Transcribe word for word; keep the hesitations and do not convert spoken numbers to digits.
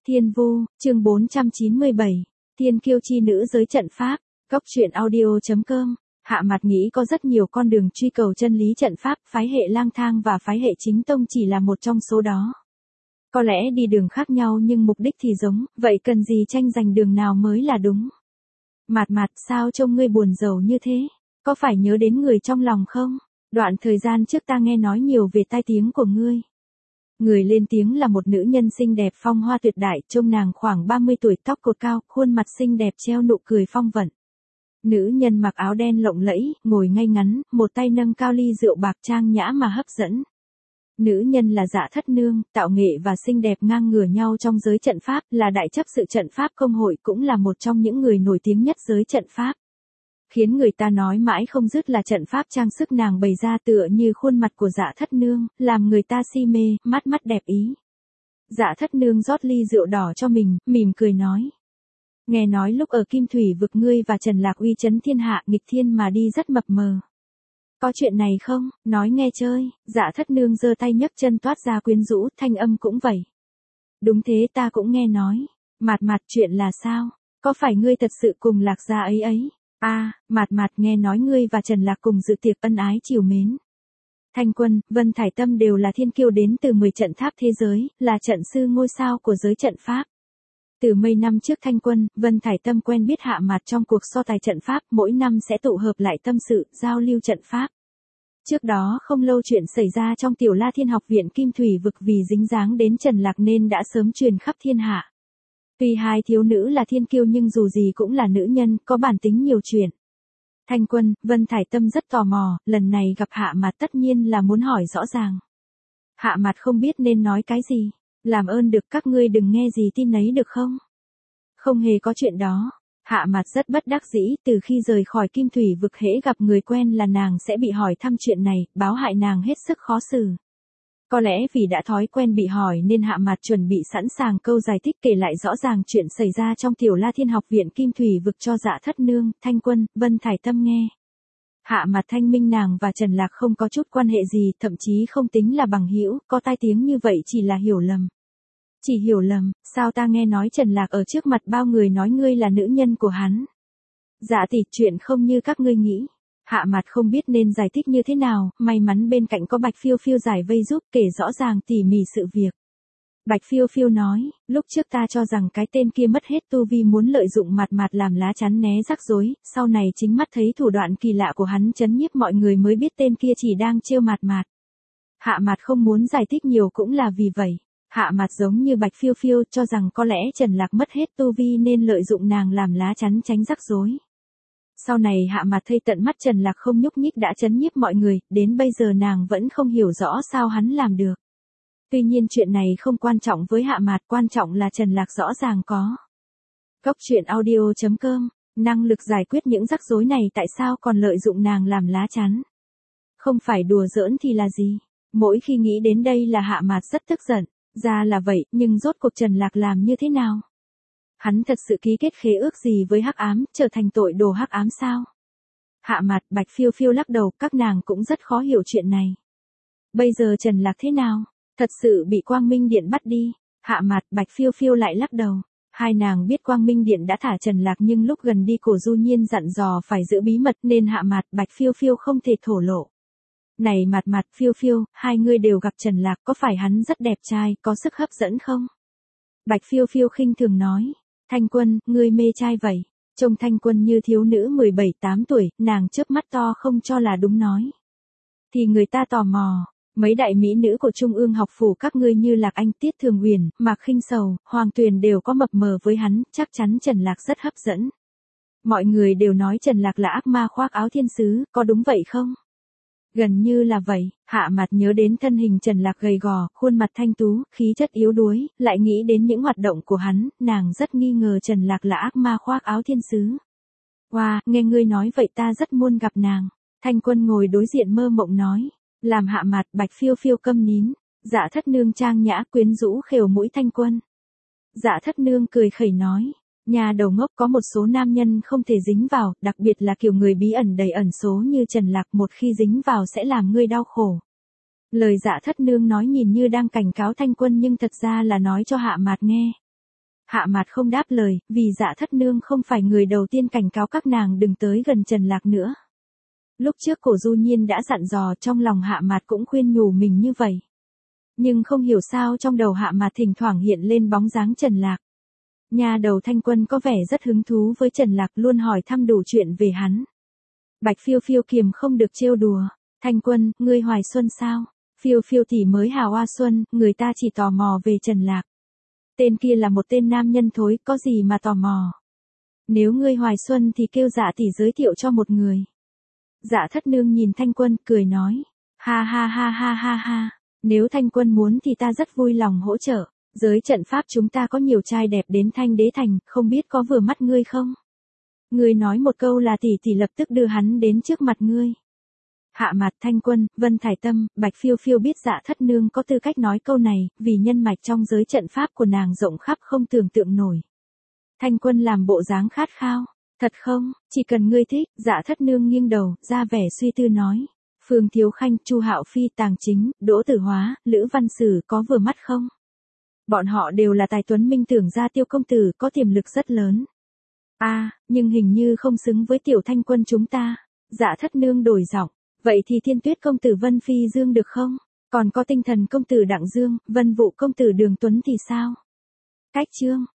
Thiên Vu, chương bốn trăm chín mươi bảy, Thiên Kiêu chi nữ giới trận pháp, Cốc truyện audio.com. Hạ Mạt nghĩ có rất nhiều con đường truy cầu chân lý trận pháp, phái hệ lang thang và phái hệ chính tông chỉ là một trong số đó. Có lẽ đi đường khác nhau nhưng mục đích thì giống, vậy cần gì tranh giành đường nào mới là đúng. Mạt Mạt, sao trông ngươi buồn rầu như thế? Có phải nhớ đến người trong lòng không? Đoạn thời gian trước ta nghe nói nhiều về tai tiếng của ngươi. Người lên tiếng là một nữ nhân xinh đẹp phong hoa tuyệt đại, trông nàng khoảng ba mươi tuổi, tóc cột cao, khuôn mặt xinh đẹp treo nụ cười phong vận. Nữ nhân mặc áo đen lộng lẫy, ngồi ngay ngắn, một tay nâng cao ly rượu bạc trang nhã mà hấp dẫn. Nữ nhân là Dạ Thất Nương, tạo nghệ và xinh đẹp ngang ngửa nhau trong giới trận pháp, là đại chấp sự trận pháp công hội, cũng là một trong những người nổi tiếng nhất giới trận pháp. Khiến người ta nói mãi không dứt là trận pháp trang sức nàng bày ra tựa như khuôn mặt của Dạ Thất Nương, làm người ta si mê, mắt mắt đẹp ý. Dạ Thất Nương rót ly rượu đỏ cho mình, mỉm cười nói. Nghe nói lúc ở Kim Thủy vực ngươi và Trần Lạc uy chấn thiên hạ, nghịch thiên mà đi rất mập mờ. Có chuyện này không? Nói nghe chơi. Dạ Thất Nương giơ tay nhấc chân toát ra quyến rũ, thanh âm cũng vậy. Đúng thế, ta cũng nghe nói. Mạt Mạt, chuyện là sao? Có phải ngươi thật sự cùng Lạc gia ấy ấy? A, à, Mạt Mạt, nghe nói ngươi và Trần Lạc cùng dự tiệc ân ái chiều mến. Thanh Quân, Vân Thải Tâm đều là thiên kiêu đến từ mười trận tháp thế giới, là trận sư ngôi sao của giới trận pháp. Từ mấy năm trước Thanh Quân, Vân Thải Tâm quen biết Hạ Mạt trong cuộc so tài trận pháp, mỗi năm sẽ tụ hợp lại tâm sự, giao lưu trận pháp. Trước đó không lâu chuyện xảy ra trong Tiểu La Thiên học viện Kim Thủy vực vì dính dáng đến Trần Lạc nên đã sớm truyền khắp thiên hạ. Tuy hai thiếu nữ là thiên kiêu nhưng dù gì cũng là nữ nhân, có bản tính nhiều chuyện. Thanh Quân, Vân Thải Tâm rất tò mò, lần này gặp Hạ Mạt tất nhiên là muốn hỏi rõ ràng. Hạ Mạt không biết nên nói cái gì. Làm ơn được, các ngươi đừng nghe gì tin nấy được không? Không hề có chuyện đó. Hạ Mạt rất bất đắc dĩ, từ khi rời khỏi Kim Thủy vực hễ gặp người quen là nàng sẽ bị hỏi thăm chuyện này, báo hại nàng hết sức khó xử. Có lẽ vì đã thói quen bị hỏi nên Hạ Mạt chuẩn bị sẵn sàng câu giải thích kể lại rõ ràng chuyện xảy ra trong Tiểu La Thiên học viện Kim Thủy vực cho Dạ Thất Nương, Thanh Quân, Vân Thải Tâm nghe. Hạ Mạt thanh minh nàng và Trần Lạc không có chút quan hệ gì, thậm chí không tính là bằng hữu, có tai tiếng như vậy chỉ là hiểu lầm. Chỉ hiểu lầm, sao ta nghe nói Trần Lạc ở trước mặt bao người nói ngươi là nữ nhân của hắn. Dạ tỷ, chuyện không như các ngươi nghĩ. Hạ Mạt không biết nên giải thích như thế nào, may mắn bên cạnh có Bạch Phiêu Phiêu giải vây giúp kể rõ ràng tỉ mỉ sự việc. Bạch Phiêu Phiêu nói, lúc trước ta cho rằng cái tên kia mất hết tu vi muốn lợi dụng Mạt Mạt làm lá chắn né rắc rối, sau này chính mắt thấy thủ đoạn kỳ lạ của hắn chấn nhiếp mọi người mới biết tên kia chỉ đang trêu Mạt Mạt. Hạ Mạt không muốn giải thích nhiều cũng là vì vậy. Hạ Mạt giống như Bạch Phiêu Phiêu cho rằng có lẽ Trần Lạc mất hết tu vi nên lợi dụng nàng làm lá chắn tránh rắc rối. Sau này Hạ Mạt thấy tận mắt Trần Lạc không nhúc nhích đã chấn nhiếp mọi người, đến bây giờ nàng vẫn không hiểu rõ sao hắn làm được. Tuy nhiên chuyện này không quan trọng với Hạ Mạt, quan trọng là Trần Lạc rõ ràng có. Cốc truyện audio.com, năng lực giải quyết những rắc rối này tại sao còn lợi dụng nàng làm lá chắn. Không phải đùa giỡn thì là gì? Mỗi khi nghĩ đến đây là Hạ Mạt rất tức giận. Ra là vậy, nhưng rốt cuộc Trần Lạc làm như thế nào? Hắn thật sự ký kết khế ước gì với hắc ám, trở thành tội đồ hắc ám sao? Hạ Mạt, Bạch Phiêu Phiêu lắc đầu, các nàng cũng rất khó hiểu chuyện này. Bây giờ Trần Lạc thế nào? Thật sự bị Quang Minh Điện bắt đi. Hạ Mạt, Bạch Phiêu Phiêu lại lắc đầu. Hai nàng biết Quang Minh Điện đã thả Trần Lạc nhưng lúc gần đi Cổ Du Nhiên dặn dò phải giữ bí mật nên Hạ Mạt, Bạch Phiêu Phiêu không thể thổ lộ. Này Mạt Mạt, Phiêu Phiêu, hai người đều gặp Trần Lạc, có phải hắn rất đẹp trai, có sức hấp dẫn không? Bạch Phiêu Phiêu khinh thường nói. Thanh Quân, ngươi mê trai vậy. Trông Thanh Quân như thiếu nữ mười bảy tám tuổi, nàng chớp mắt to không cho là đúng nói. Thì người ta tò mò, mấy đại mỹ nữ của Trung ương học phủ các ngươi như Lạc Anh, Tiết Thường Huyền, Mạc Khinh Sầu, Hoàng Tuyền đều có mập mờ với hắn, chắc chắn Trần Lạc rất hấp dẫn. Mọi người đều nói Trần Lạc là ác ma khoác áo thiên sứ, có đúng vậy không? Gần như là vậy, Hạ Mạt nhớ đến thân hình Trần Lạc gầy gò, khuôn mặt thanh tú, khí chất yếu đuối, lại nghĩ đến những hoạt động của hắn, nàng rất nghi ngờ Trần Lạc là ác ma khoác áo thiên sứ. Wow, nghe ngươi nói vậy ta rất muốn gặp nàng. Thanh Quân ngồi đối diện mơ mộng nói, làm Hạ Mạt, Bạch Phiêu Phiêu câm nín. Dạ Thất Nương trang nhã quyến rũ khều mũi Thanh Quân. Dạ Thất Nương cười khẩy nói. Nhà đầu ngốc, có một số nam nhân không thể dính vào, đặc biệt là kiểu người bí ẩn đầy ẩn số như Trần Lạc, một khi dính vào sẽ làm ngươi đau khổ. Lời Dạ Thất Nương nói nhìn như đang cảnh cáo Thanh Quân nhưng thật ra là nói cho Hạ Mạt nghe. Hạ Mạt không đáp lời, vì Dạ Thất Nương không phải người đầu tiên cảnh cáo các nàng đừng tới gần Trần Lạc nữa. Lúc trước Cổ Du Nhiên đã dặn dò, trong lòng Hạ Mạt cũng khuyên nhủ mình như vậy. Nhưng không hiểu sao trong đầu Hạ Mạt thỉnh thoảng hiện lên bóng dáng Trần Lạc. Nhà đầu Thanh Quân có vẻ rất hứng thú với Trần Lạc, luôn hỏi thăm đủ chuyện về hắn. Bạch Phiêu Phiêu kiềm không được trêu đùa, Thanh Quân, ngươi hoài xuân sao? Phiêu Phiêu tỷ mới hào hoa xuân, người ta chỉ tò mò về Trần Lạc. Tên kia là một tên nam nhân thối, có gì mà tò mò. Nếu ngươi hoài xuân thì kêu Dạ tỷ giới thiệu cho một người. Dạ Thất Nương nhìn Thanh Quân, cười nói. Ha ha ha ha ha ha, nếu Thanh Quân muốn thì ta rất vui lòng hỗ trợ. Giới trận pháp chúng ta có nhiều trai đẹp đến Thanh Đế Thành, không biết có vừa mắt ngươi không? Ngươi nói một câu là tỷ tỷ lập tức đưa hắn đến trước mặt ngươi. Hạ Mạt, Thanh Quân, Vân Thải Tâm, Bạch Phiêu Phiêu biết Dạ Thất Nương có tư cách nói câu này, vì nhân mạch trong giới trận pháp của nàng rộng khắp không tưởng tượng nổi. Thanh Quân làm bộ dáng khát khao. Thật không, chỉ cần ngươi thích. Dạ Thất Nương nghiêng đầu, ra vẻ suy tư nói. Phương Thiếu Khanh, Chu Hạo Phi, Tàng Chính, Đỗ Tử Hóa, Lữ Văn Sử có vừa mắt không? Bọn họ đều là tài tuấn minh, tưởng ra Tiêu công tử có tiềm lực rất lớn. A, à, nhưng hình như không xứng với Tiểu Thanh Quân chúng ta. Dạ Thất Nương đổi giọng, vậy thì Thiên Tuyết công tử Vân Phi Dương được không? Còn có Tinh Thần công tử Đặng Dương, Vân Vũ công tử Đường Tuấn thì sao? Cách chương